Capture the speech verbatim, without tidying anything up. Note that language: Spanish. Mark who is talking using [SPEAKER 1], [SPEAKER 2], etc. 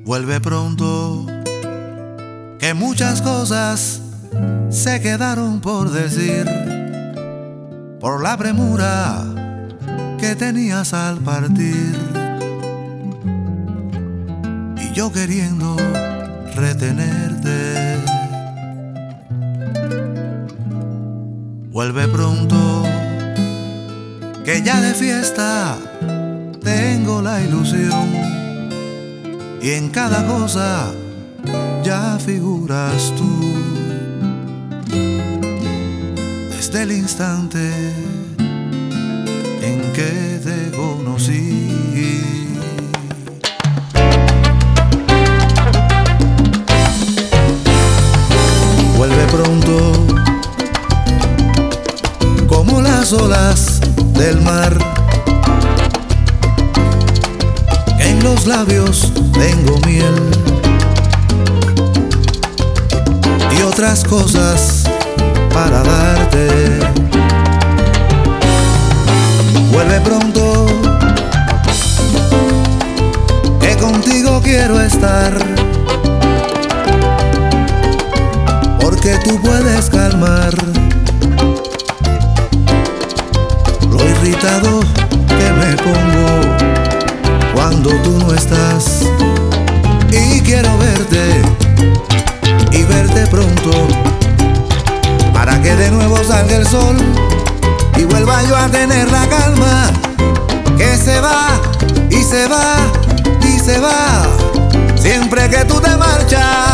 [SPEAKER 1] Vuelve pronto, que muchas cosas se quedaron por decir, por la premura que tenías al partir, y yo queriendo retenerte. Vuelve pronto, que ya de fiesta tengo la ilusión, y en cada cosa ya figuras tú. Desde el instante en que te conocí, vuelve pronto, como las olas del mar. En los labios tengo miel y otras cosas para darte. Vuelve pronto, que contigo quiero estar, porque tú puedes calmar lo irritado que me pongo cuando tú no estás. Y quiero verte y verte pronto, para que de nuevo salga el sol y vuelva yo a tener la calma que se va y se va y se va siempre que tú te marchas.